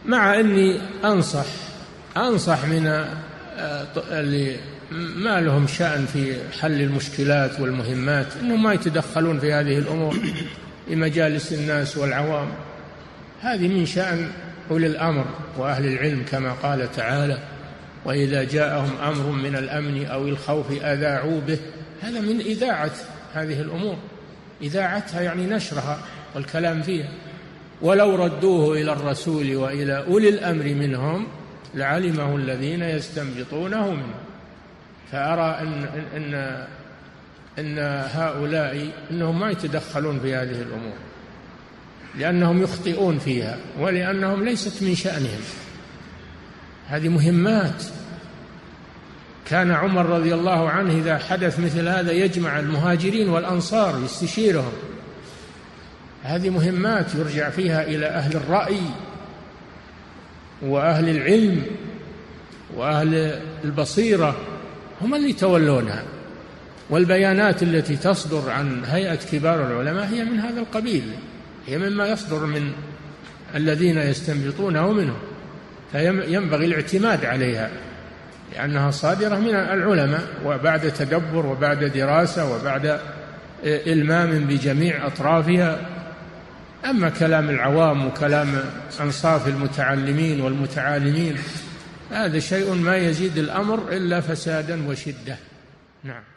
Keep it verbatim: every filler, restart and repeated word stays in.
مع أني أنصح أنصح من اللي ما لهم شأن في حل المشكلات والمهمات أنهم ما يتدخلون في هذه الأمور لمجالس الناس والعوام. هذه من شأن أولي الأمر وأهل العلم، كما قال تعالى: وإذا جاءهم أمر من الأمن أو الخوف أذاعوا به. هذا من إذاعة هذه الأمور، إذاعتها يعني نشرها والكلام فيها. ولو ردوه إلى الرسول وإلى أولي الأمر منهم لعلمه الذين يستنبطونه منه. فأرى أن, إن, إن هؤلاء إنهم ما يتدخلون في هذه الأمور لأنهم يخطئون فيها ولأنهم ليست من شأنهم. هذه مهمات. كان عمر رضي الله عنه إذا حدث مثل هذا يجمع المهاجرين والأنصار يستشيرهم. هذه مهمات يرجع فيها إلى أهل الرأي وأهل العلم وأهل البصيرة، هم اللي يتولونها. والبيانات التي تصدر عن هيئة كبار العلماء هي من هذا القبيل، هي مما يصدر من الذين يستنبطونه منه، فينبغي الاعتماد عليها لأنها صادرة من العلماء وبعد تدبر وبعد دراسة وبعد إلمام بجميع أطرافها. أما كلام العوام وكلام أنصاف المتعلمين والمتعالمين هذا شيء ما يزيد الأمر إلا فسادا وشدة. نعم.